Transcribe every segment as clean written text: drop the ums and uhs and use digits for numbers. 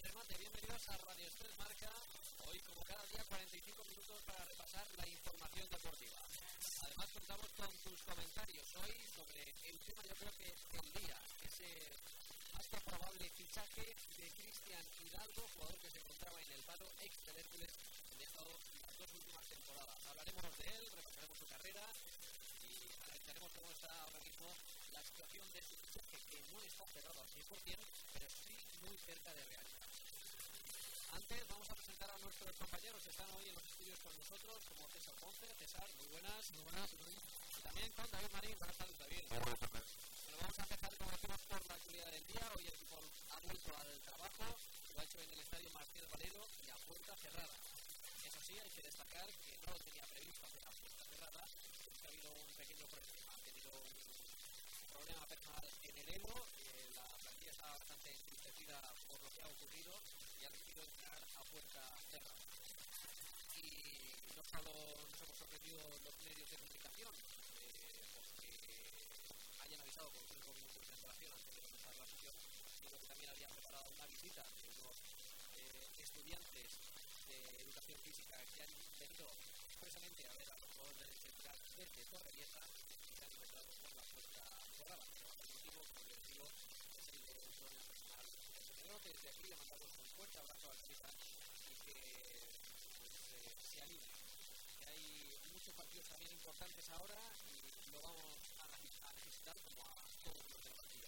Remate, bienvenidos a Radio Express Marca. Hoy, como cada día, 45 minutos para repasar la información deportiva. Además, contamos con tus comentarios hoy sobre el tema, yo creo que el día, ese hasta probable fichaje de Cristian Hidalgo, jugador que se encontraba en el paro, ex del Hércules, en las dos últimas temporadas. Hablaremos de él, repasaremos su carrera y analizaremos cómo está ahora mismo la situación de su fichaje, que no está cerrado al 100%, pero sí muy cerca de realidad. Antes vamos a presentar a nuestros compañeros que están hoy en los estudios con nosotros, como César Ponce. César, muy buenas. Muy buenas. Y también con David Marín. Buenas tardes, David. Muy buenas tardes. Bueno, vamos a empezar como decimos por la actualidad del día. Hoy el equipo ha vuelto al trabajo, lo ha hecho en el estadio Martínez Valero y a puerta cerrada. Eso sí, hay que destacar que no lo tenía previsto hacer a puerta cerrada, porque ha habido un pequeño problema. Ha tenido un problema personal en el Elo, la plantilla está bastante entristecida por lo que ha ocurrido y ha decidido entrar a puerta cerrada. Y no solo nos hemos sorprendido los medios de comunicación, porque hayan avisado con 5 minutos de antelación antes de comenzar la sesión, sino que también habían preparado una visita de unos estudiantes de educación física que han venido expresamente a ver a los jugadores del central desde Torrevieja y se han encontrado con la puerta cerrada. El motivo, como les digo, es el de un problema personal. El señor que desde aquí le mandamos un fuerte abrazo al César y que se anime. Que hay muchos partidos también importantes ahora y lo vamos a necesitar como a todos los de la partida.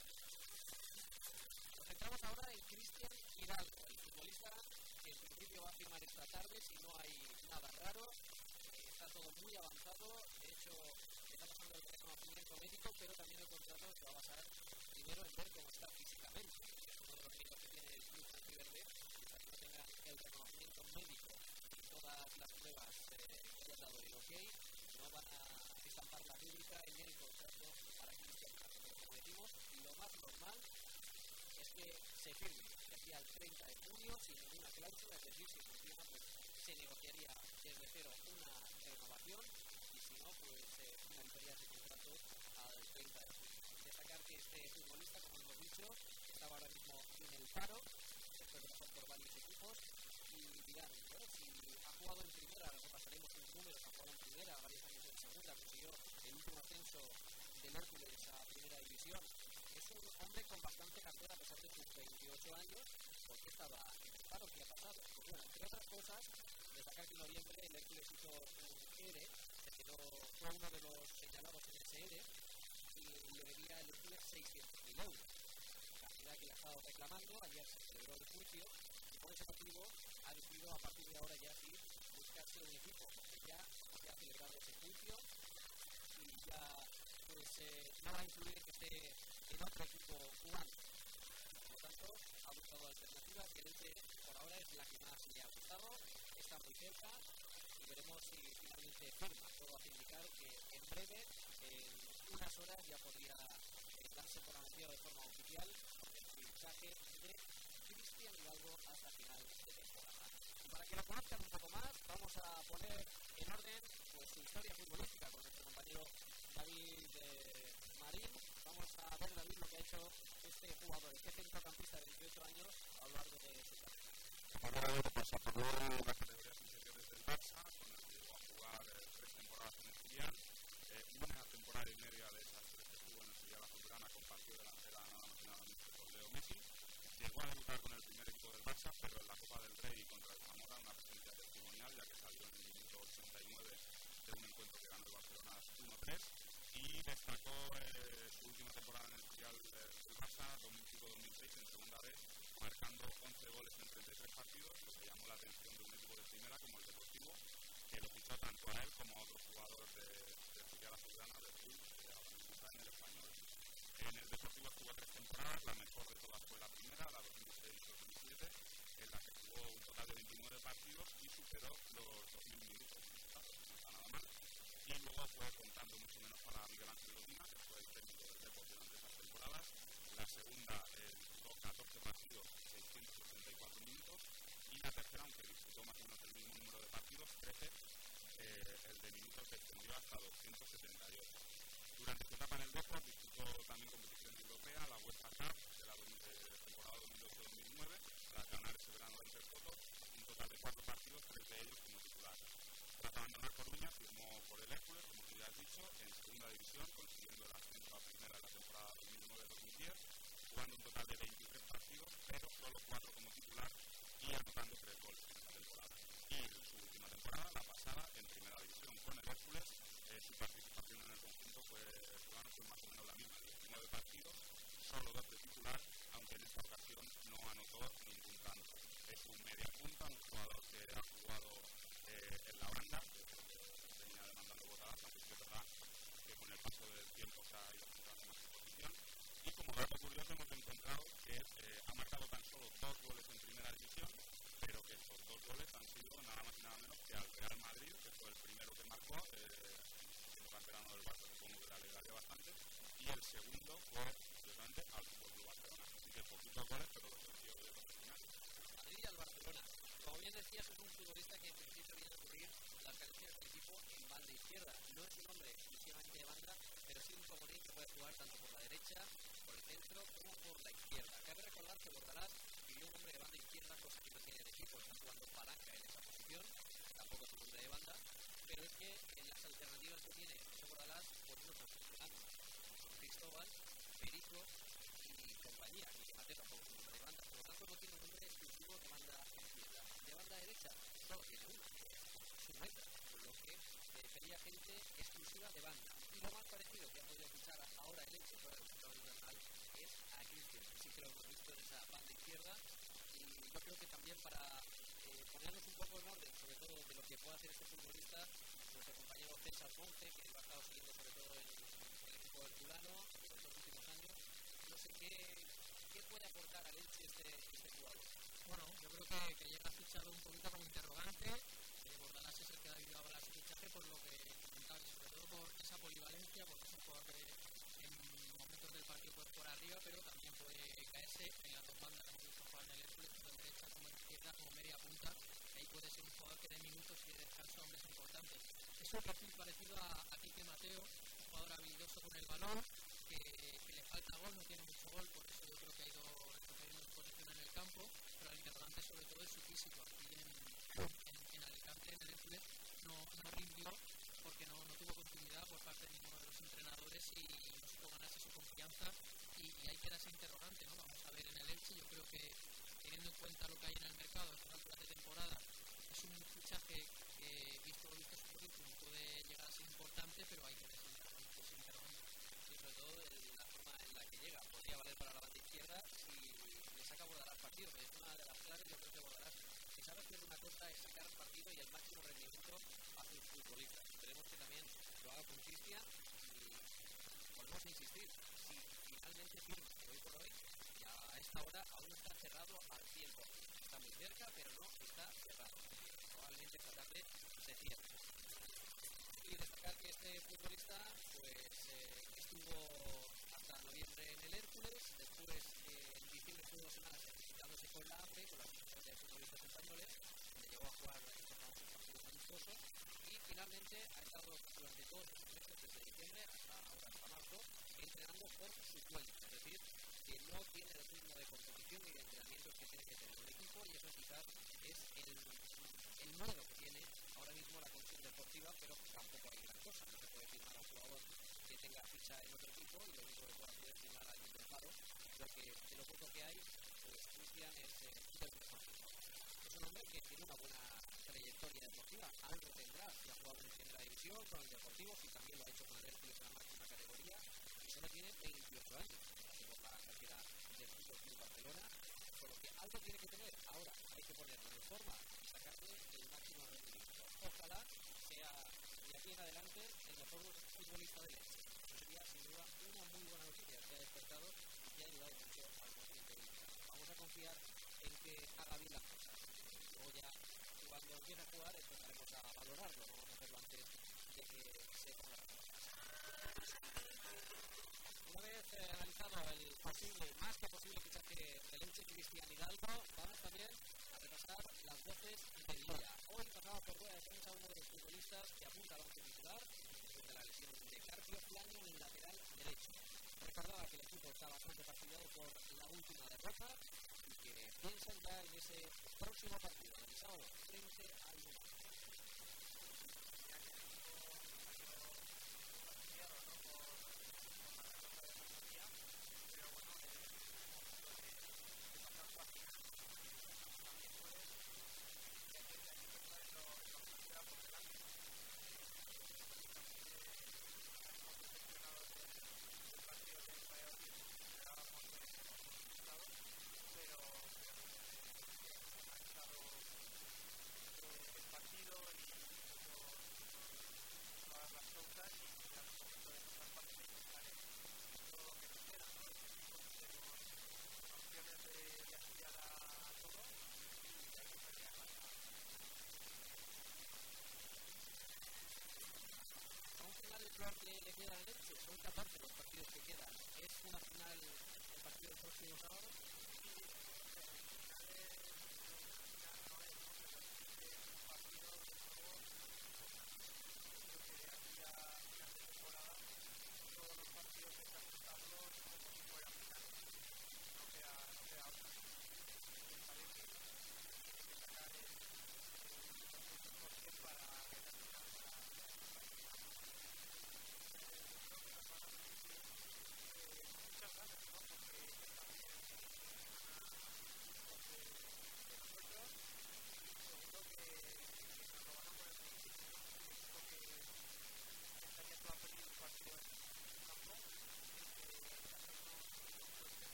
Nos centramos ahora en Cristian Hidalgo, el futbolista que en principio va a firmar esta tarde si no hay nada raro. Está todo muy avanzado, de hecho está pasando el reconocimiento médico, pero también el contrato se va a basar primero en ver cómo está físicamente. Es uno de los méritos que tiene el club Riverde, hasta que no tengan el reconocimiento médico y todas las pruebas que haya dado el OK, no van a estampar la rúbrica en el contrato para Cristian Hidalgo. Pero como decimos, lo más normal es que se firme de aquí al 30 de junio sin ninguna cláusula, es decir, si se firma, pues se negociaría desde cero una renovación y si no, pues finalizaría ese contrato al 30 de junio. Destacar que este futbolista, como hemos dicho, estaba ahora mismo en el paro, después de pasar por varios equipos, y dirán, bueno, si ha jugado en primera, repasaremos sus números, ha jugado en primera, varios años en segunda, consiguió el último ascenso del Hércules a primera división. Es un hombre con bastante cartera a pesar de sus 28 años, porque estaba en el paro. ¿Qué ha pasado? Pues bueno, entre otras cosas, destacar que en noviembre el Hércules hizo un ERE, fue uno de los señalados en ese ERE, y le debía el Hércules 600.000 euros. Cantidad que le ha estado reclamando, ayer se celebró el juicio, y por ese motivo ha decidido a partir de ahora ya sí buscarse un equipo, porque ya se ha celebrado ese juicio y ya pues no va a influir que esté en otro equipo jugando. Por lo tanto, ha buscado alternativas que por ahora es la que más le ha gustado, está muy cerca y veremos si finalmente firma. Todo hace indicar que en breve, en unas horas, ya podría darse por anunciado de forma oficial el fichaje de Cristian Hidalgo hasta final de temporada. Y para que lo conozcan un poco más, vamos a poner en orden pues su historia futbolística con nuestro compañero David Marín. Vamos a ver, David, lo que ha hecho este jugador, este centrocampista de 28 años a lo largo de su carrera. Bueno, pues aprobó las categorías inferiores del Barça, con el que llegó a jugar 3 temporadas en el filial. Una temporada y media de esas 3 que estuvo en el filial azulgrana compartió delantera nada más y nada menos que con Leo Messi. Llegó a debutar con el primer equipo del Barça, pero en la Copa del Rey contra el Zamora, una presencia testimonial, ya que salió en el minuto 89 de un encuentro que ganó el Barcelona 1-3. Y destacó su última temporada en el filial del Barça, 2005-2006, en segunda vez, marcando 11 goles en 33 partidos, lo que llamó la atención de un equipo de primera como el Deportivo, que lo fichó tanto a él como a otros jugadores del filial azulgrana, del club, que ahora mismo está en el Español. En el Deportivo estuvo 3 temporadas, la mejor de todas fue la primera, la 2006-2007, en la que jugó un total de 29 partidos y superó los 2.000 minutos, no está nada mal. Y luego fue contando mucho menos para Miguel Ángel Lotina, que fue el técnico del Depor durante esas temporadas. La segunda disputó 14 partidos, 664 minutos, y la tercera, aunque disputó más o menos el mismo número de partidos, 13, el de minutos se extendió hasta 278. Durante su etapa en el Depor disputó también competición europea, la UEFA Cup de la temporada 2008-2009, para ganar ese abandonar Coruña, firmó por el Hércules, como tú ya has dicho, en segunda división, consiguiendo el ascenso a primera en la temporada 2009-2010, jugando un total de 23 partidos, pero solo 4 como titular y anotando 3 goles en esta temporada. Y su última temporada, la pasada, en primera división con el Hércules, su participación en el conjunto fue más o menos la misma, 19 partidos, solo 2 de titular, aunque en esta ocasión no anotó ningún tanto. Es un media punta, un jugador que ha jugado en la banda, que venía demandando botadas, aunque sí es verdad que con el paso del tiempo se ha ido centrando más en posición. Y como dato curioso hemos encontrado que ha marcado tan solo 2 goles en primera división, pero que estos 2 goles han sido nada más y nada menos que al Real Madrid, que fue el primero que marcó, siendo canterano del Barça, supongo que le alegraría bastante, y el segundo fue precisamente al Fútbol Club Barcelona. Así que poquitos goles, pero los consiguió de profesionales. Madrid y al Barcelona. Como bien decías, es un futbolista que en principio viene a cubrir las características del equipo en banda izquierda. No es un hombre exclusivamente de banda, pero sí un comodín que puede jugar tanto por la derecha, por el centro, como por la izquierda. Cabe recordar que Bordalás vivió un hombre de banda izquierda, cosa que no tiene el equipo. Está jugando palanca en esa posición, tampoco es un hombre de banda, pero es que en las alternativas que tiene José Bordalás, pues no están funcionando. Son Cristóbal, Perico y compañía, y Mateo tampoco es un hombre de banda, por lo tanto no tiene un hombre exclusivo de banda izquierda. De banda derecha solo tiene una, que es Sumaita, con lo que sería gente exclusiva de banda. Y lo más parecido que ha podido fichar ahora el Elche, fuera del mercado invernal, es a Cristian. Sí que lo hemos visto en esa banda izquierda, y yo creo que también para ponernos un poco en orden, sobre todo de lo que pueda hacer este futbolista, nuestro compañero César Ponce, que lo ha estado siguiendo sobre todo en el equipo herculano en los últimos años, no sé qué puede aportar al Elche este jugador. Bueno, yo creo que llega fichado un poquito como interrogante. Bordalás es el que ha debido avalar su fichaje por lo que comentaba, sobre todo por esa polivalencia, porque es un jugador que en momentos del partido puede jugar arriba, pero también puede caerse en las dos bandas. Hemos visto jugar en el Hércules, tanto en derecha como en izquierda, como media punta. Ahí puede ser un jugador que dé minutos y de descanso a hombres importantes. Es un perfil parecido a Quique Mateo, un jugador habilidoso con el balón, que le falta gol, no tiene mucho gol, por eso yo creo que ha ido retrocediendo en posición en el campo, pero el interrogante sobre todo es su físico. Aquí en Alicante, en el Hércules, no rindió porque no tuvo continuidad por parte de ninguno de los entrenadores y no supo ganarse su confianza, y ahí queda ese interrogante, ¿no? Vamos a ver en el Elche. Yo creo que teniendo en cuenta lo que hay en el mercado a estas alturas de temporada, es un fichaje que, visto su currículum, puede llegar a ser importante, pero hay que ver ese interrogante. Y sobre todo la forma en la que llega. Podría valer para la banda izquierda si le saca Bordalás partido, pero es una de las claves, yo creo que Bordalás, si sabe hacer una cosa, es sacar partido y el máximo rendimiento a sus futbolistas. Esperemos que también lo haga con Cristian, y volvemos a insistir, si finalmente firma, que hoy por hoy, a esta hora aún está cerrado al 100%. Está muy cerca, pero no está cerrado. Probablemente esta tarde se cierre. Y destacar que este futbolista pues estuvo hasta noviembre en el Hércules, después en diciembre estuvo 2 semanas certificándose con la AFE, con la Asociación de Futbolistas Españoles, donde llegó a jugar estos famosos partidos amistosos, y finalmente ha estado durante todos estos meses, desde diciembre hasta marzo, entrenando por su cuenta, es decir, que no tiene el ritmo de competición y de entrenamientos que tiene que tener un equipo, y eso quizás es el miedo que tiene ahora mismo la comisión deportiva, pero tampoco hay gran cosa. No se puede firmar a un jugador que tenga ficha en otro equipo y lo único que puede hacer es firmar a alguien del paro. Creo que de lo poco que hay, pues Cristian es del mejor. Es un hombre que tiene una buena trayectoria deportiva. Algo tendrá si ha jugado en primera división con el Deportivo, si también lo ha hecho con el Hércules en la máxima categoría, y solo tiene 28 años. Por la carrera del Fútbol Club Barcelona, por lo que algo tiene que tener. Ahora hay que ponerlo en forma y sacarle el máximo rendimiento. Ojalá sea de aquí en adelante el mejor futbolista del Elche. Eso sería sin duda una muy buena noticia que ha despertado y ha ayudado mucho al conjunto inicial. Vamos a confiar en que haga bien las cosas. Luego ya, cuando empiece a jugar, empezaremos a valorarlo. No vamos a hacerlo antes de que se ponga la cosa. Una vez analizado el posible, más que posible fichaje del Elche, Cristian Hidalgo, vamos también a repasar las voces del día. Hoy pasaba por rueda de prensa uno de los futbolistas que apunta al once titular después de la lesión de Carpio Flaño en el lateral derecho. Recordaba que el equipo está bastante fastidiado por la última derrota y que piensan ya en ese próximo partido, el sábado, frente al United.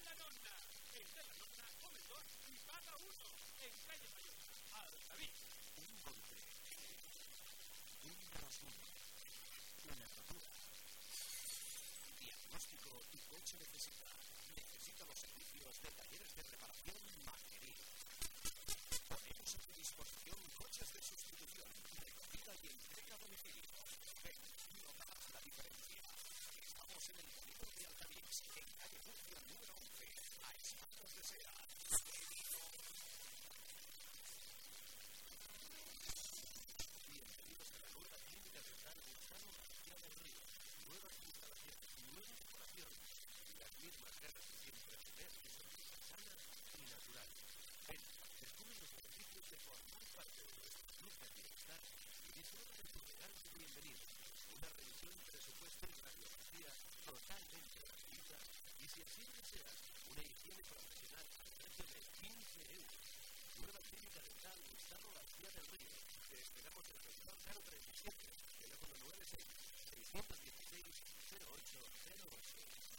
la Nonna. En de la Nonna come 2 y paga 1. En calle Mayor, Altavix. Un golpe. Un rasguño. Una rotura. Diagnóstico tu coche necesita. Necesita los servicios de talleres de reparación Maquerí. Ponemos a tu disposición coches de sustitución, recogida y entrega a domicilio. Ven, notarás la diferencia. Estamos en el polígono de Altavix, en calle Murcia número 11, a espaldas de SEAT. Bienvenidos a la nueva clínica dental Gustavo García del Río. Nuevas instalaciones, nueva decoración y las mismas ganas de siempre de ver tu sonrisa sana y natural. Ven, descubre los beneficios de formar parte de nuestro club de bienestar y disfruta de tu regalo de bienvenida. Una revisión de presupuesto y radiografía totalmente gratuita y, si así deseas, una higiene profesional al precio de 15 euros. Nueva clínica dental Gustavo García del Río. Te esperamos en el sector 037, teléfono 96 616 0808.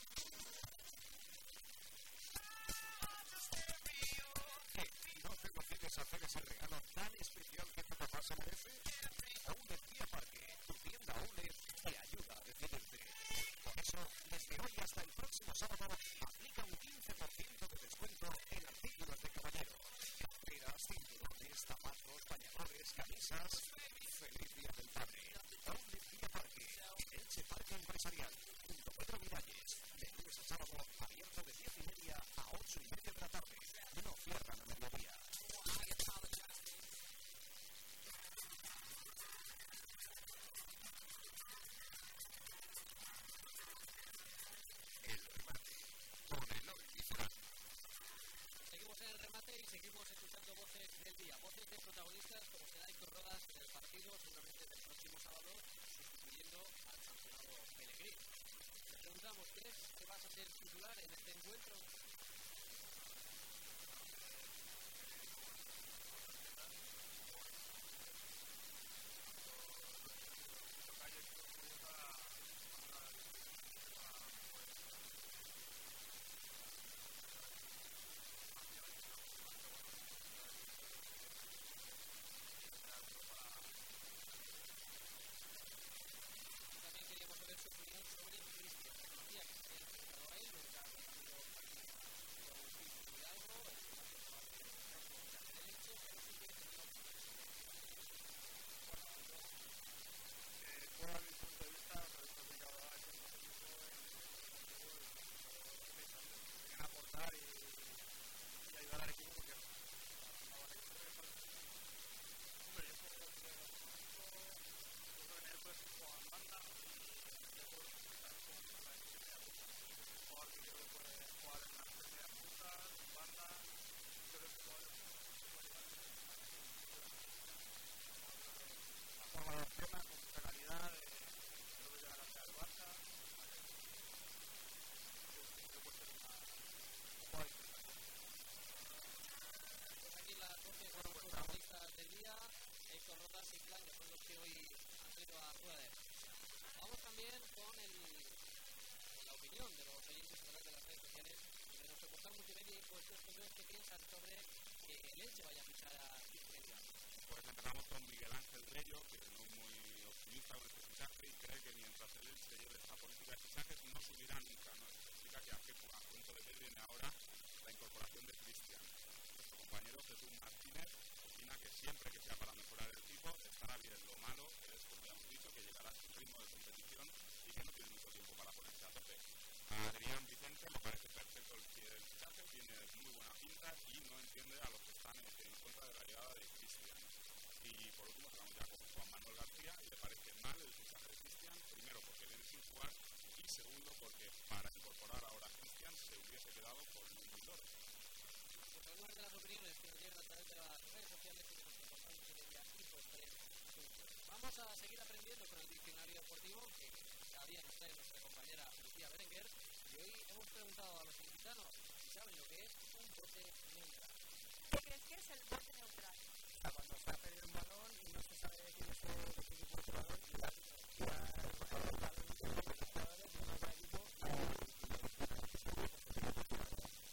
¿No te decides hacer ese regalo tan especial que tu papá se merece? Outlet Guía Parque, tu tienda Outlet, te ayuda a decidirte. Por eso, desde hoy hasta el próximo sábado, aplica un 15% de descuento en artículos de caballero. Carteras, cinturones, zapatos, bañadores, camisas. ¡Feliz Día del Padre! Outlet Guía Parque, Elche Parque Empresarial, junto a 4 Miralles, de lunes a sábado, abierto de 10:30 a 8:30 de la tarde. No cierran a mediodía. El remate, con Eloy Lizarán. Seguimos en el remate y seguimos escuchando voces del día, voces de protagonistas como será Héctor Rodas en el partido, seguramente el próximo sábado, sustituyendo al sancionado Pellegrini. Le preguntamos, ¿crees que vas a ser titular en este encuentro? También queríamos saber su opinión sobre Cristian. Reconocía que se había enfrentado a él, nunca ha tenido un partido con un físico de algo, el Elche, pero sí que tenía Fuera mi punto de vista, pero que ahora es un equipo en aportar y ayudar al equipo porque hombre, yo creo que en el puesto juega en banda y ya puedo utilizar como para que se vea un jugador que creo que puede jugar en las primeras puntas, en banda. Yo creo que la forma de acción con mucha calidad, creo que llegará hasta el Barça. Creo que puede ser un jugador interesante. pues aquí las voces de los protagonistas del día, Héctor Rodas y Clan, que son los que hoy han salido a rueda de prensa. Vamos también con la opinión de los oyentes a través de las redes sociales de nuestro portal multimedia y puestos que piensan sobre que el Elche vaya a fichar a Cristian Iván. Pues empezamos con Miguel Ángel Rello, que no es muy optimista con este fichaje y cree que mientras el Elche lleve esta política de fichajes no subirá nunca, ¿no? Significa que a punto de ver viene ahora la incorporación de Cristian. Nuestro compañero Jesús Martínez opina que siempre que sea para mejorar el equipo estará bien. Lo malo es, como ya hemos dicho, que llegará a su ritmo de competición y que no tiene mucho tiempo para ponerse a tope. A Adrián Vicente me parece perfecto el fichaje, tiene muy buena pinta y no entiende a los que están en contra de la llegada de Cristian. Y por último quedamos ya con Juan Manuel García y le parece mal el fichaje de Cristian, primero porque viene sin jugar y segundo porque para incorporar ahora a Cristian se hubiese quedado con Luis Loro. Pues algunas de las opiniones que nos llegan a través de las redes sociales y de nuestro portal multimedia y Vamos a seguir aprendiendo con el diccionario deportivo que cada día nos trae nuestra compañera Lucía Berenguer y hoy hemos preguntado a los ilicitanos si saben lo que es un bote neutral. ¿Qué crees que es el bote neutral? Cuando se ha perdido un balón y no se sabe quién es el equipo de jugador y el jugador de los jugadores de otro equipo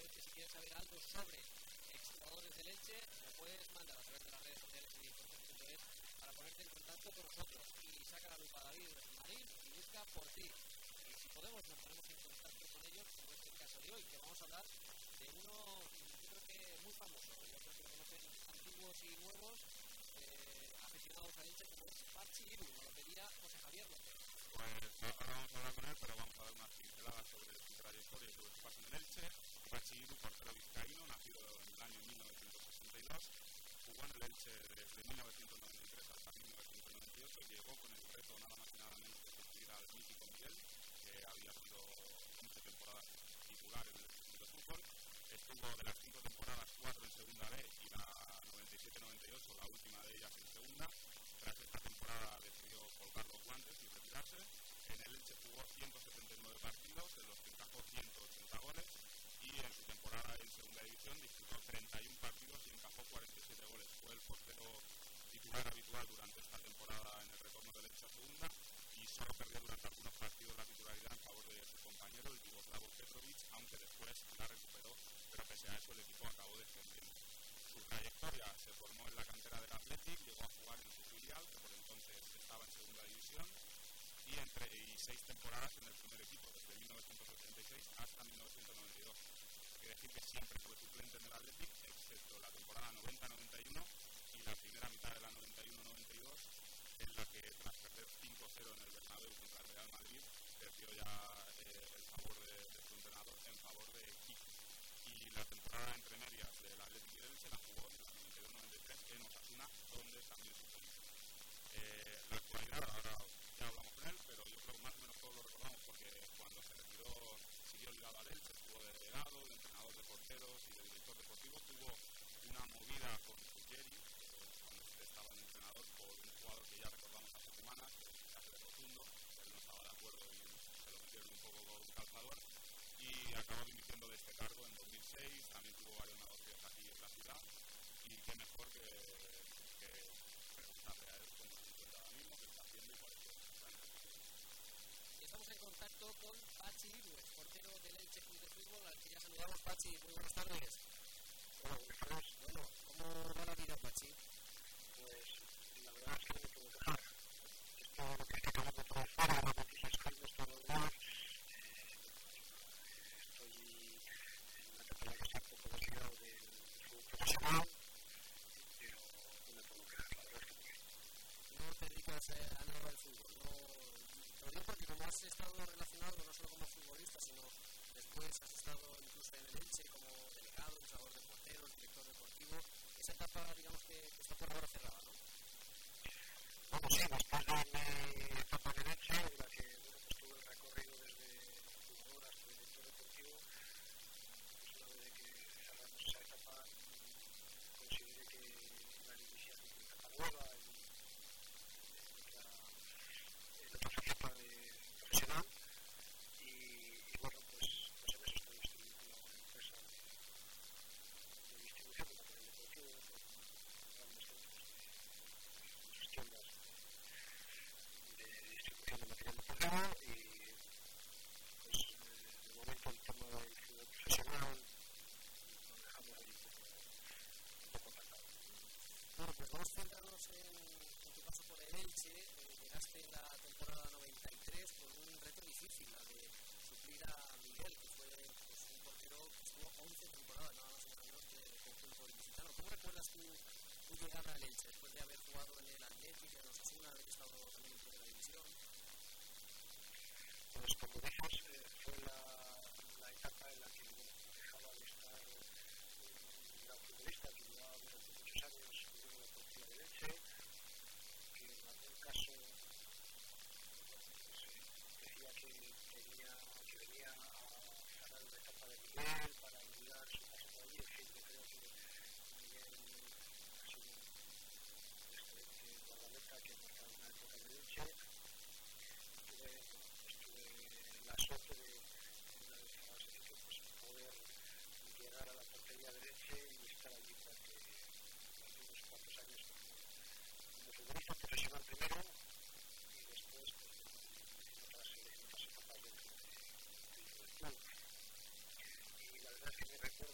que si quieres saber algo sobre exjugadores del Elche, lo puedes mandar a través de las redes sociales y difusión.es para ponerte en contacto con nosotros. Y saca la lupa David Marín y busca por ti. Y si podemos, nos ponemos en contacto con ellos, como es el caso de hoy, que vamos a hablar de uno, yo creo que muy famoso. Yo creo que lo conocen antiguos y nuevos aficionados al Elche, como es Pachi Iru. Nos lo pedía José Javier López. Pues ahora vamos a hablar con él, pero vamos a dar unas pinceladas sobre su trayectoria y sobre su paso en el Elche. Pachi Iru, portero vizcaíno, nacido en el año 1962, jugó en el Elche desde 1993 hasta 1998, llegó con el reto nada más y nada menos de suplir al mítico Miguel, que había sido 15 temporadas titular en el Club de Fútbol. Estuvo de las 5 temporadas, 4 en segunda B y la 97-98, la última de ellas en segunda. Tras esta temporada decidió colgar los guantes y retirarse. En el Elche jugó 179 partidos, en los que encajó 180 goles, y en su temporada en segunda división disputó 31 partidos y encajó 47 goles. Fue el portero titular habitual durante esta temporada en el retorno del Elche a segunda, y solo perdió durante algunos partidos la titularidad en favor de su compañero, el yugoslavo Petrovic, aunque después la recuperó, pero pese a eso el equipo acabó descendiendo. Su trayectoria se formó en la cantera del Athletic, llegó a jugar en su filial, que por entonces estaba en segunda división, y 6 temporadas en el primer equipo, desde 1986 hasta 1992. Hay que decir que siempre fue suplente en el Athletic, excepto la temporada 90-91 y la primera mitad de la 91-92, en la que tras perder 5-0 en el Bernabéu contra el Real Madrid, perdió ya el favor de su entrenador en favor de Kiko. Y la temporada entre medias del Athletic y el Elche la jugó en la 92-93 en Osasuna, donde también sucedió. La actualidad, ahora ya hablamos con él, pero yo creo que más o menos todos lo recordamos porque cuando se retiró siguió ligado al Elche, estuvo de delegado, de entrenador de porteros y de director deportivo. Tuvo una movida con Ruggeri, cuando estaba en entrenador, por un jugador que ya recordamos hace semanas, el fichaje de Rotundo. Él no estaba de acuerdo y se lo metieron un poco con un calzador, y acabó dimitiendo de este cargo en 2006. También tuvo varios negocios aquí en la ciudad, y qué mejor que preguntarle a él cómo se encuentra ahora mismo, qué está haciendo y cuál es su plan. Estamos en contacto con Pachi Iru, portero del Elche Club de Fútbol, al que ya saludamos. Pachi, muy buenas tardes. Hola, buenas tardes. Bueno, ¿cómo va la vida, Pachi? Pues la verdad es que no me puedo quejar. Esto lo que está pasando por fuera, las noticias que hay todos los días. Estoy en una etapa en la que estoy un poco desligado del fútbol profesional, pero no me puedo quejar, la verdad es que muy bien. No te dedicas a nada del fútbol, no. Lo digo porque como has estado relacionado no solo como futbolista, sino después has estado incluso en el Elche como delegado, entrenador de porteros, director deportivo, esa etapa, digamos que está por ahora cerrada, ¿no? Bueno, sí, después de mi etapa en el Elche, en la que pues tuve el recorrido desde jugador hasta director deportivo, pues una vez que cerramos esa etapa, consideré que iba a iniciar una etapa nueva en otra faceta profesional, y bueno, pues en eso estoy distribuyendo una empresa de distribución de material deportivo con grandes centros de muchas tiendas de distribución de material deportivo, y pues de momento el tema del fútbol profesional lo dejamos ahí un poco apartado. Bueno, pues vamos a centrarnos en tu paso por el Elche. Llegaste en la temporada 93 con un reto difícil, la de suplir a Miguel, que fue pues, un portero que estuvo 11 temporadas, nada más y nada menos que del conjunto ilicitano. ¿Cómo recuerdas tu llegada al Elche después de haber jugado en el Athletic, en Osasuna, haber estado también en primera división? Pues como dices, fue la etapa en la que dejaba de estar un gran futbolista que llevaba durante muchos años viviendo la portería de Elche, que en algún caso decía que venía a cerrar una etapa de Miguel para olvidar su paso por allí. En fin, yo creo que Miguel ha sido un excelente guardameta que ha marcado una época de Elche. Tuve la suerte de una vez cerrado ese ciclo, pues poder llegar a la portería de Elche y estar allí durante unos cuantos años como futbolista profesional primero, y después pues, en otras etapas dentro del club. Y la verdad es que mi recuerdo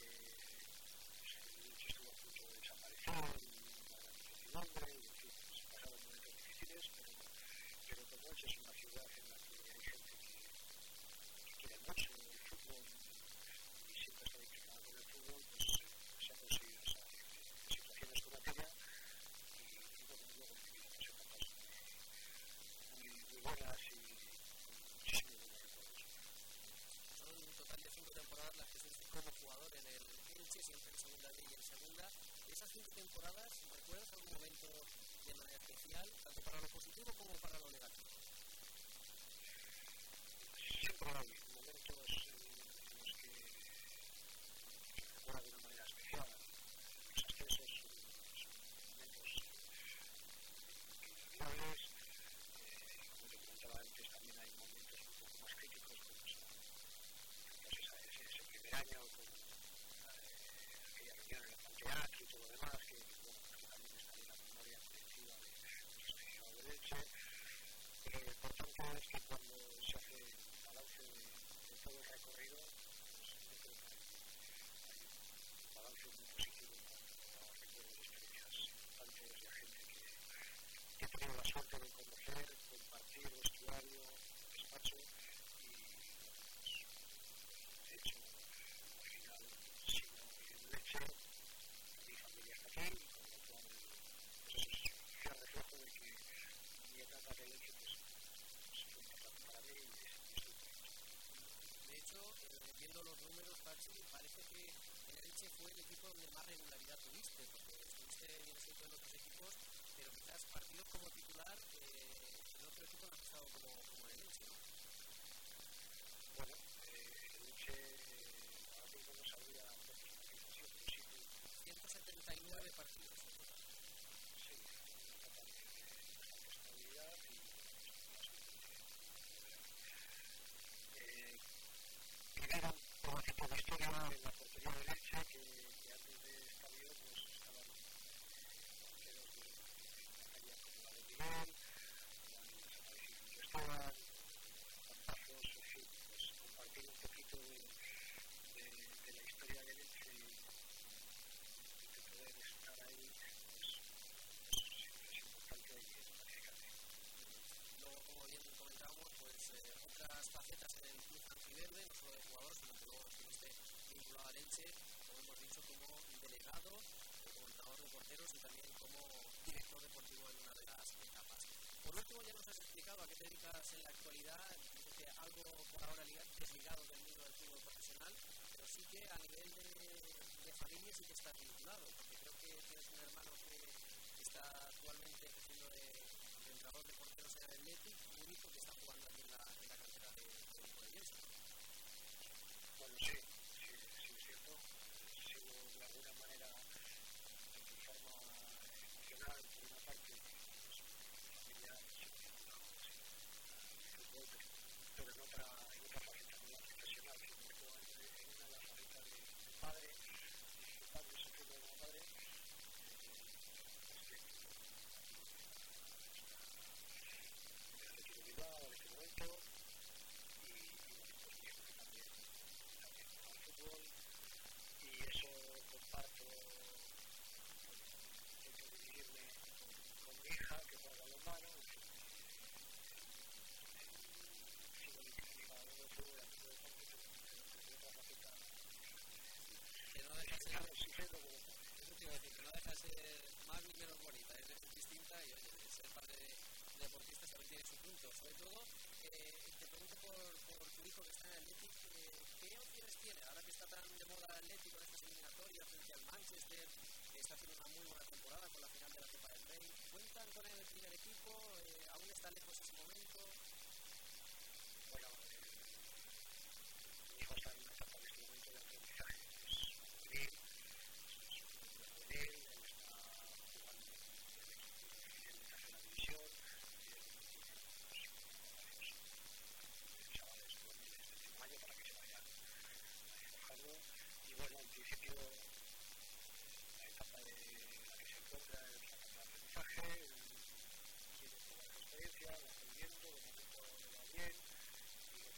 el Elche estuvo a punto de desaparecer, una gran incertidumbre, y en fin, se pasaron momentos difíciles, pero como Elche es una ciudad en la que hay gente que quiere mucho el fútbol y siempre está implicada con el fútbol, pues se ha conseguido salir de situaciones como aquella y bueno, luego he vivido unas etapas muy buenas y con muchísimos buenos recuerdos. Son un total de 5 temporadas las que estuviste como jugador en el Elche, siempre en segunda D y en segunda. De esas 5 temporadas, ¿recuerdas algún momento de manera especial, tanto para lo positivo como para lo negativo? Siempre hay momentos en los que se recuerda de una manera especial. Los ascensos son momentos inolvidables. Como te comentaba antes, también hay momentos un poco más críticos, como pues ese primer año con aquella reunión en el Panteatro y todo lo demás, que bueno, que también está en la memoria colectiva de los aficionados del Elche. Pero lo importante es que cuando se hace un balance de todo el recorrido, pues yo creo que hay un balance muy positivo en cuanto a recuerdos de experiencias importantes y a gente que he tenido la suerte de conocer, compartir vestuario, despacho y bueno, pues de hecho al final sigo viviendo en Elche, mi familia está aquí y con lo cual pues eso es un fiel reflejo de que mi etapa de Elche pues fue importante para mí y estoy muy bien. De hecho, viendo los números, Pachi, parece que el Elche fue el equipo donde más regularidad tuviste, porque estuviste bien escrito en otros equipos, pero quizás partidos como titular en otro equipo no has estado como en el Elche, ¿no? Bueno, el Elche ahora mismo no sabría cuántos partidos ha sido, pero sí 179 partidos. Sí, una etapa de bastante estabilidad y vivieron todo tipo de historia en la portería del Elche que antes de estar yo pues estaban porteros de una talla como la de Miguel, como han desaparecido mucho Esteban, Campazos, en fin, pues compartir un poquito de la historia del Elche y de poder estar ahí, pues siempre es importante y es gratificante. Luego, como bien comentábamos, pues otras facetas en el club antiverde, no solo de jugador, sino que luego estuviste vinculado al Elche, como hemos dicho, como delegado, como entrenador de porteros y también como director deportivo en una de las etapas. Por último, ya nos has explicado a qué te dedicas en la actualidad, que algo por ahora desligado del mundo del fútbol profesional, pero sí que a nivel de familia sí que estás vinculado, porque creo que tienes un hermano que está actualmente haciendo de entrenador de porteros en el Athletic, un hijo que está jugando aquí en la cantera de Elche. Bueno, sí, es cierto. Sigo de alguna manera de forma emocional, por una parte, pues, mi familia siempre ha jugado el fútbol, pero en otra faceta, no la profesional, sino en una la faceta de padre, y padre sufriendo como padre, pues que me hace que Bilbao en este momento y bueno, pues mi hijo que también juega al fútbol y eso comparto, intento dividirme con mi hija que juega balonmano, en fin, sigo ligado al fútbol, al mundo del deporte, pero desde otra faceta Que no deja de ser, sufriendo como padre. eso te iba a decir, que no deja de ser más ni menos bonita, es distinta y oye, ser padre de deportistas también tiene su punto. Sobre todo, te pregunto por tu hijo que está en el Athletic, ¿qué opciones tiene? Ahora que está tan de moda el Athletic con estas eliminatorias frente al Manchester, que está haciendo una muy buena temporada con la final de la Copa del Rey, ¿cuentan con el primer equipo? ¿Aún está lejos ese momento? Bueno, mi hijo está en una etapa en este momento de aprendizaje, es juvenil, él está jugando en el equipo oficial de tercera división, tiene varios chavales juveniles del mismo año para que se vayan forjando y bueno, en principio la etapa de la que se encuentra es la etapa de aprendizaje, quiere tomar su experiencia, la está viviendo, de momento le va bien y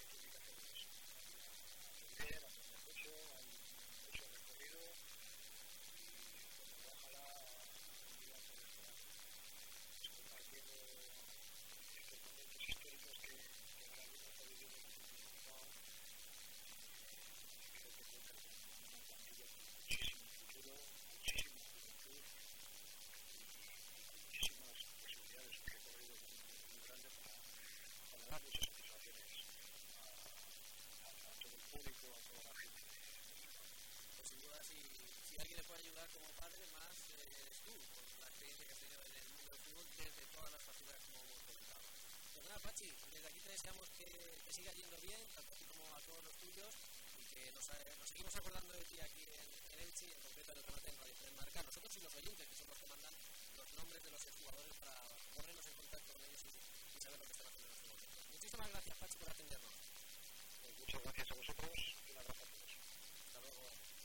como padre, más eres tú, por la experiencia que has tenido en el mundo del fútbol desde todas las facetas como hemos comentado. Pues nada, Pachi, desde aquí te deseamos que siga yendo bien, tanto a ti como a todos los tuyos, y que nos seguimos acordando de ti aquí en Elche, en concreto en el remate en Radio Marca. Nosotros y los oyentes, que son los que mandan los nombres de los exjugadores para ponernos en contacto con ellos y saber lo que están haciendo en este momento. Muchísimas gracias, Pachi, por atendernos. Muchas gracias a vosotros y un abrazo a todos. Hasta luego.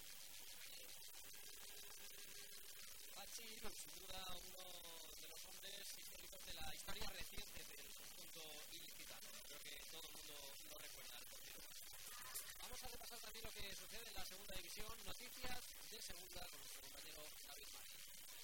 Pachi, sin duda, uno de los hombres históricos de la historia reciente del conjunto ilicitano. Creo que todo el mundo lo recuerda al portero. Vamos a repasar también lo que sucede en la segunda división. Noticias de segunda con nuestro compañero David Mari.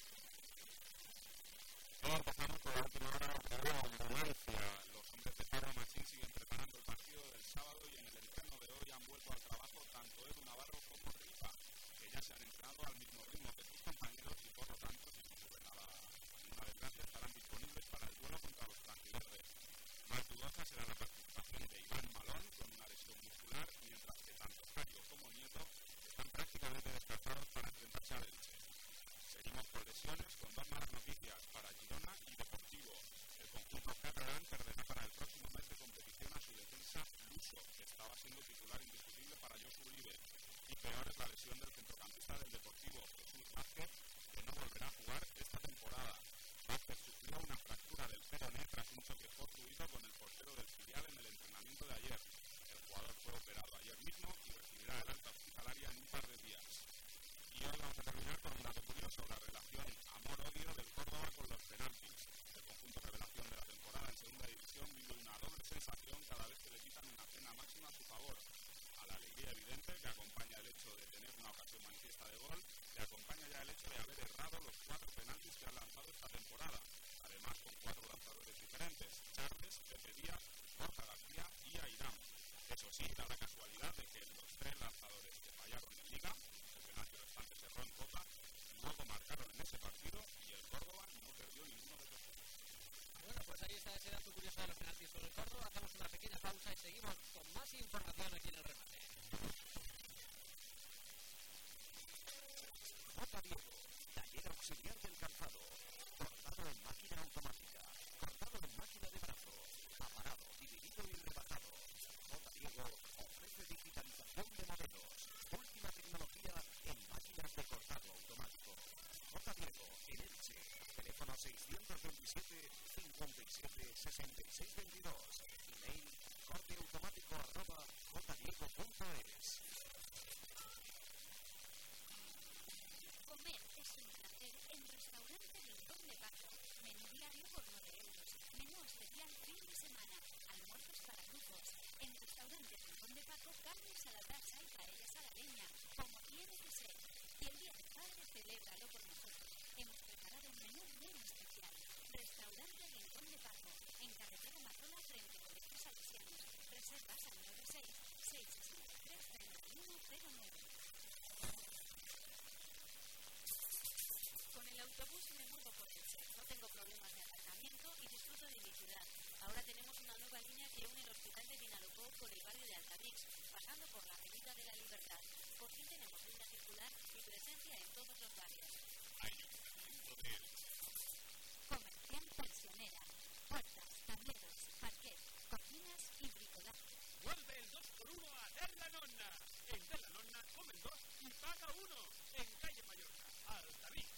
Empezamos con la última hora de la ambulancia. Los hombres de Pablo Machín siguen preparando el partido del sábado y en el entreno de hoy han vuelto al trabajo tanto Edu Navarro como Ripa, que ya se han entrenado al mismo ritmo que sus compañeros y por lo tanto, si no ocurre ninguna desgracia, estarán disponibles para el duelo contra los blanquiverdes. Más dudosa será la participación de Iván Malón con una lesión muscular, mientras que tanto Cario como Nieto están prácticamente descartados para enfrentarse al Elche. Seguimos con lesiones, con dos malas noticias para Girona y Deportivo. El conjunto catalán perderá para el próximo mes de competición a su defensa Luso, que estaba siendo titular indiscutible para Josu Uribe. Y peor es la lesión del centrocampista del Deportivo, Jesús Vázquez, que no volverá a jugar esta temporada. Vázquez sufrió una fractura del peroné tras un choque fortuito con el portero del filial en el entrenamiento de ayer. El jugador fue operado ayer mismo y recibirá el alta hospitalaria en un par de días. Y hoy vamos a terminar con un dato curioso, la relación amor-odio del Córdoba con los penaltis. El conjunto revelación de la temporada en segunda división vive una doble sensación cada vez que le quitan una pena máxima a su favor. A la alegría evidente que acompaña el hecho de tener una ocasión manifiesta de gol, le acompaña ya el hecho de haber errado los 4 penaltis que han lanzado esta temporada. Además, con 4 lanzadores diferentes, Charles, Pepe Díaz, Borja García y Airán. Eso sí, da la casualidad de que los 3 lanzadores que fallaron en Liga, el penalti restante cerró en Copa, luego marcaron en ese partido y el Córdoba no perdió ninguno de esos juegos. Bueno, pues ahí está ese dato curioso de los penaltis sobre el Córdoba. Hacemos una pequeña pausa y seguimos con más información aquí en el remate. J. Diego, taller auxiliar del calzado, cortado en máquina automática, cortado en máquina de brazo, aparado, dividido y rebajado. J. Diego ofrece digitalización de modelos, última tecnología en máquinas de cortado automático. J. Diego, en Elche, teléfono 627 57 66 22, email corteautomático@jdiego.es. Comer es un placer en Restaurante Rincón de Paco. Menú diario por 9 euros. Menú especial fin de semana. Almuerzos para grupos. En Restaurante Rincón de Paco, carnes a la brasa y paellas a la leña, como tiene que ser. Y el Día del Padre, celébralo por nosotros. Hemos preparado un menú muy especial. Restaurante Rincón de Paco, en carretera Mazola frente a Colegios Salesianos. Reservas al 96 663 3109. Con el autobús me muevo por Elche. No tengo problemas de aparcamiento y disfruto de mi ciudad. Ahora tenemos una nueva línea que une el hospital de Vinalopó con el barrio de Altavix, pasando por la Avenida de la Libertad. Por fin tenemos línea circular y presencia en todos los barrios. Ayuntamiento de Elche. Comercial Pensionera. Puertas, tableros, parquet, cocinas y bricolaje. Vuelve el 2x1 a Dar la Nonna. En Dar la Nonna comen 2 y paga 1. En calle Mallorca, Altavix.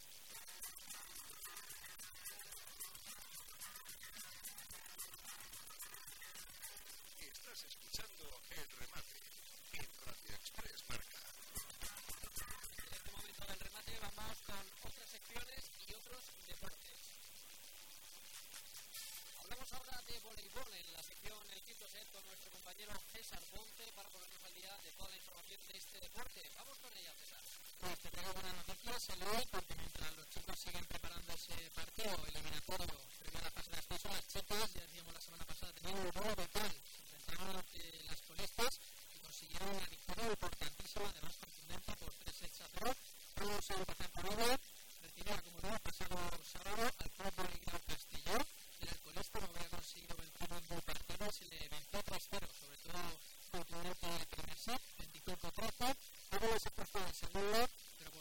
Estás escuchando El Remate en Radio Express Marca. En este momento del remate vamos con otras secciones y otros deportes. Hablamos ahora de voleibol en la sección El Quinto Set con nuestro compañero César Ponte para ponernos al día de toda la información de este deporte. Vamos con ella, César. Pues te traigo buenas noticias, Eloy, porque mientras los chicos siguen preparando ese partido eliminatorio previo a la fase de ascenso, las chicas, ya decíamos la semana pasada, tenían un nuevo vital. Enfrentaron ante las colistas y consiguieron una victoria importantísima, además contundente por 3-0. Luego se empezó por uno, recibía como no el pasado sábado al Club Voleibol Castelló. El alcoholista no había conseguido vencer un buen partido, se le venció 3-0, sobre todo contundente el primer set, 25-13. Luego se puso en segundo, pero por 3 puntos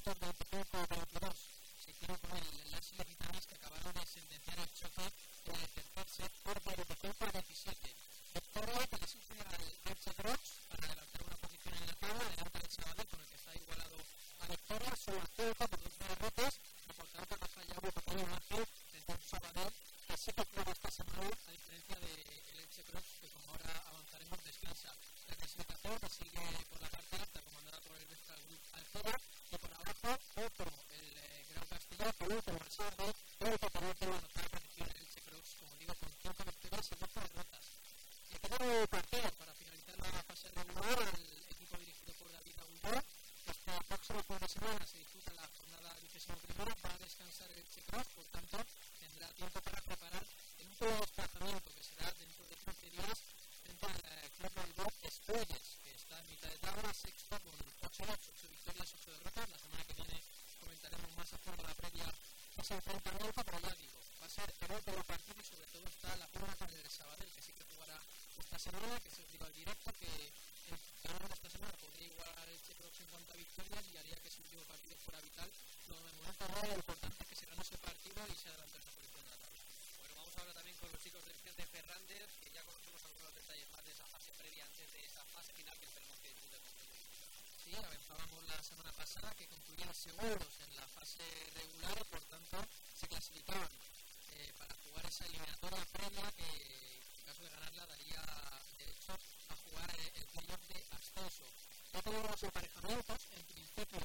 minutos 25-22. Se hicieron con las ilegítimas que acabaron de sentenciar el choque en el tercer set por 25-17. Victoria que le sirve al Elche Crocs para adelantar una posición en la tabla, adelanta el Sabadell con el que está igualado a Victoria, solo 5 por 2 derrotas, y por tanto pasa ya un pequeño margen desde un Sabadell que sí que puede esta semana, a diferencia del Elche Crocs, que como ahora avanzaremos descansa. La clasificación que sigue por la parte alta, comandada por el Vestal Group Alcera, y por abajo otro, el Gran Castilla, que último el Sabadell, pero que también tiene una notable posición el Elche Crocs, como digo, con 5 victorias y 12 derrotas. Y queda un partido para finalizar la fase regular. El equipo dirigido por David Agulló, este próximo fin de semana se disputa la jornada 21ª, va a descansar el Elche Crocs, por tanto tendrá tiempo para preparar el último desplazamiento que será dentro de 15 días frente al Club Bilbao Estudios, que está en mitad de tabla, sexto con 8 victorias, 8 derrotas. La semana que viene comentaremos más a fondo la previa de ese enfrentamiento, pero ya digo, va a ser el último partido y sobre todo está la prueba con el Sabadell, que sí que jugará esta semana, que es el rival directo, que ganando esta semana podría igualar al Elche Crocs en cuanto a victorias y haría que su último partido fuera vital. Lo de momento lo importante es que se gane ese partido y se adelante esa posición de la tabla. Bueno, vamos a hablar también con los chicos del Vicente Fernández, que ya conocemos algunos detalles más de esa fase previa antes de esa fase final que esperemos que disfrutemos. Sí, avanzábamos la semana pasada que concluían segundos en la fase regular y por tanto se clasificaban para jugar esa eliminatoria previa que en caso de ganarla daría derecho a jugar el playoff de ascenso. Ya tenemos los emparejamientos, en principio,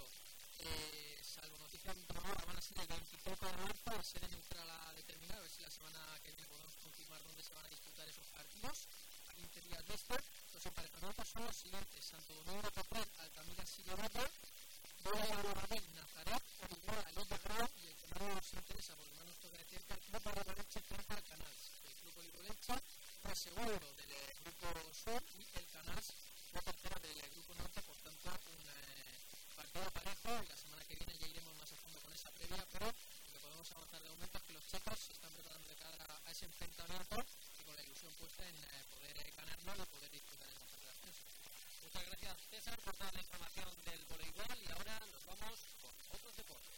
salvo noticias de última hora, van a ser el 25 de marzo, la sede neutral a determinar, a ver si la semana que viene podemos confirmar dónde se van a disputar esos partidos. A 15 días de esto, los emparejamientos son los siguientes: Santo Domingo Petrer, Altamira Silloraya, Bola Madrid, Nazaret, Orihuela, Lella Grau, y el que más nos interesa, porque más nos toca decir que el Club Olivoleche frente al Canals. El Club Olivoleche fue segundo del grupo sur y el Canals fue tercero del grupo norte, por tanto un partido parejo, y la semana que viene ya iremos más a fondo con esa previa, pero lo que podemos avanzar de momento es que los chicos se están preparando de cara a ese enfrentamiento y con la ilusión puesta en poder ganarlo y poder disfrutar esa fase de ascenso. Muchas gracias, César, por toda la información del voleibol, y ahora nos vamos con otros deportes.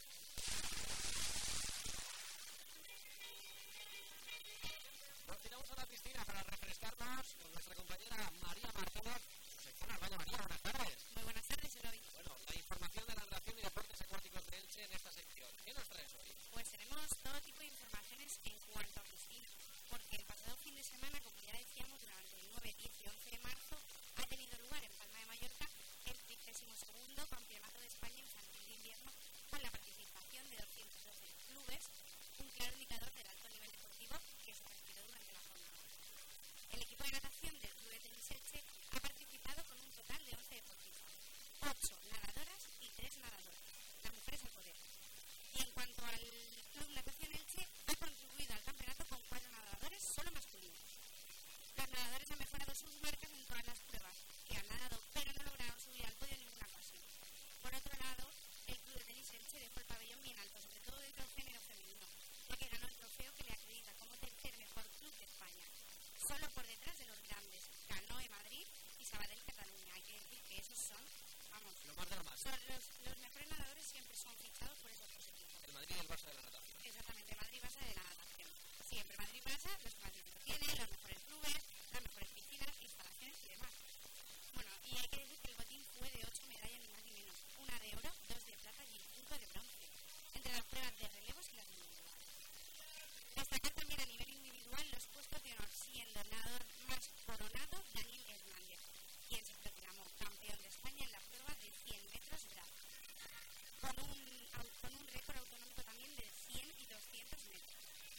Nos tiramos a la piscina para refrescarnos con nuestra compañera María Martínez. Su sección Arballa. María, buenas tardes. Muy buenas tardes, Eloy. Bueno, la información de la natación y deportes acuáticos de Elche en esta sección. ¿Qué nos traes hoy? Pues tenemos todo tipo de informaciones en cuanto a piscina, porque el pasado fin de semana, como ya decíamos, durante el 9, 10 y 11 de marzo, ha tenido lugar en Palma de Mallorca el 32º Campeonato de España Infantil de Invierno, con la participación de 212 clubes, un claro indicador del alto nivel deportivo que se respiró durante la jornada. El equipo de natación del Club de Tenis Elche ha participado con un total de 11 deportistas, 8 nadadoras y 3 nadadoras, las mujeres al poder. Y en cuanto al Club Natación Elche, ha contribuido al campeonato con 4 nadadores solo masculinos. Los nadadores han mejorado sus marcas en todas las pruebas que han nadado, pero no lograron subir al podio en ninguna ocasión. Por otro lado, el Club de Tenis Elche dejó el pabellón bien alto, sobre todo dentro del género femenino, ya que ganó el trofeo que le acredita como tercer mejor club de España, solo por detrás de los grandes Canoe Madrid y Sabadell Cataluña. Hay que decir que esos son, vamos, Lo más del más. los mejores nadadores siempre son fichados por esos dos equipos. El Madrid y el Barça de la natación. Exactamente, Madrid-Barça de la natación. Siempre Madrid-Barça, los que más dinero tienen, los mejores clubes, las mejores piscinas, instalaciones y demás. Bueno, y hay que decir que el botín fue de 8 medallas, ni más ni menos. 1 de oro, 2 de plata y 5 de bronce, entre las pruebas de relevos y las individuales. Destacar también a nivel individual los puestos de honor, siendo el nadador más coronado Daniel Hernández, quien se proclamó campeón de España en la prueba de 100 metros brazo, con un récord autonómico también de 100 y 200 metros.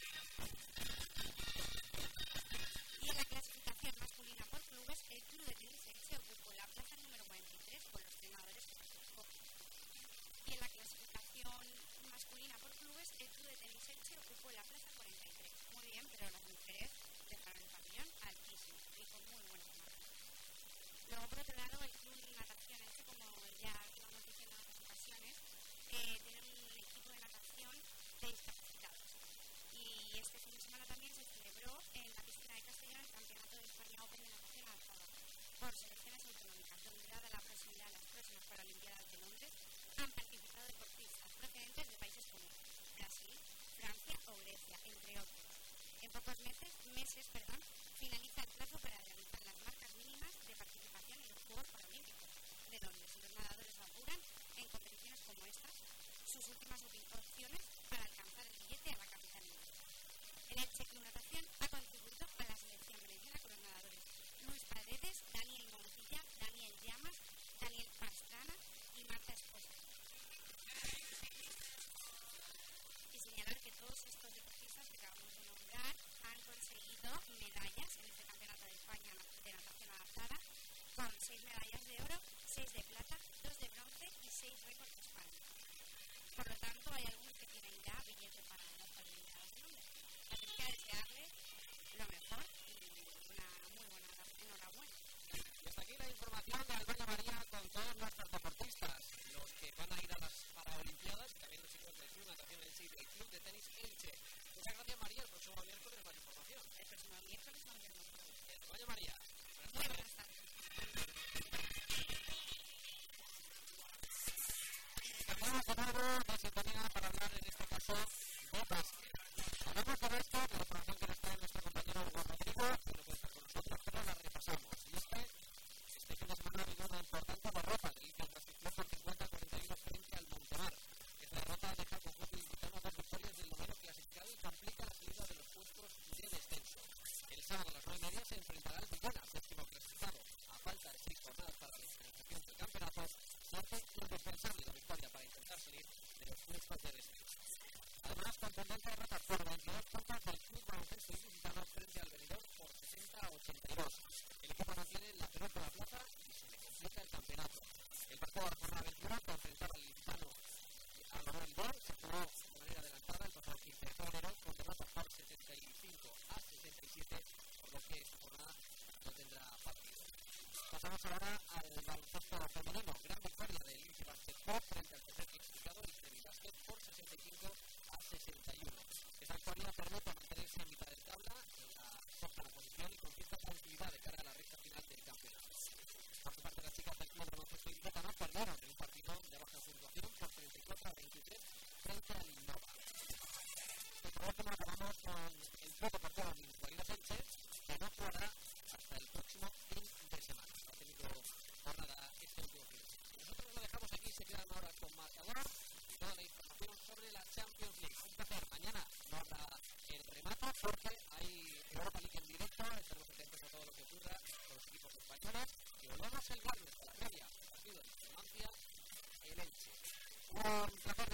Y en la clasificación masculina por clubes, el Club de Tenis Elche ocupó la plaza número 43 con los entrenadores que participó. Y en la clasificación masculina por clubes, el Club de Tenis Elche ocupó la plaza 43. Muy bien, pero las mujeres dejaron el pabellón altísimo y con muy buenas marcas. Luego, por otro lado, el Club de Natación Elche, como ya íbamos diciendo en otras ocasiones, tiene un equipo de natación de discapacitados. Y este fin de semana también se celebró en la piscina de Castellón el Campeonato de España Open de Natación Adaptada por selecciones autonómicas, donde dada la proximidad a las próximas Paralimpiadas de Londres, han participado deportistas sus últimas opciones para alcanzar el billete a la capital europea. El Elche Club Natación ha contribuido a la selección venezolana con los nadadores Luis Paredes, Daniel Montilla, Daniel Llamas, Daniel Pastrana y Marta Esposa. Y señalar que todos estos deportistas que acabamos de nombrar han conseguido medallas en este Campeonato de España de Natación Adaptada, con 6 medallas de oro, 6 de plata, 2 de bronce y 6 récords de España. Por lo tanto, hay algunos que tienen ya billete para las Olimpiadas de Londres. Así que a desearles lo mejor y una muy buena enhorabuena. Y hasta aquí la información de Albania María con todos nuestros deportistas, los que van a ir a las Paralimpiadas, y también los chicos del Club Natación Elche y del Club de Tenis Elche. Muchas gracias, María. El próximo miércoles más información. El próximo miércoles nos vemos. Albania María. Muy buenas tardes. Estamos de nuevo de sintonía para hablar en este caso de básquet. Hablamos de básquet, la información que nos trae nuestro compañero Hugo Rodrigo, que no puede estar con nosotros, pero la repasamos. Y es que este fin de semana ha habido una importante derrota del Ilias Basket Club por 50-41 frente al Montemar. Esta derrota deja al conjunto ilicitano a 2 victorias del noveno clasificado y complica la salida de los puestos de descenso. El sábado a las 9:30 se enfrentará al Villena, séptimo clasificado. A falta de 6 jornadas para la finalización del campeonato, se hace indispensable la victoria para intentar salir de los puestos de descenso. Además, contundente derrota por 22 puntos del Club Baloncesto Ilicitano frente al Benidorm por 60-82. El equipo mantiene la penúltima plaza y se le complica el campeonato. El partido de la jornada 21 que enfrentaba al Ilicitano al Benidorm se jugó de manera adelantada el pasado 15 de febrero con derrota por 75-67, por lo que esta jornada no tendrá partido. Pasamos ahora al baloncesto femenino. Gran victoria del Ilias Basket Club frente al tercer clasificado, el Trevi Basket, por 65-61. Esta victoria permite mantenerse en mitad de tabla, en la sexta posición y con cierta tranquilidad de cara a la recta final del campeonato. Por su parte, las chicas del Club Baloncesto Ilicitano perdieron en un partido de baja puntuación por 34-23 frente al Innova. Y por último, acabamos con el Club Deportivo Minusválidas Elche, que no jugará hasta el próximo fin de semana. Ha tenido jornada este último fin de semana. Nosotros lo dejamos aquí, se quedan ahora con marcador y toda la información sobre la Champions League. Un placer. Mañana no habrá el remate porque hay Europa League en directo. Estaremos atentos a todo lo que ocurra con los equipos españoles. Y volvemos el viernes a la previa. Partido de Numancia, el Elche. Un placer.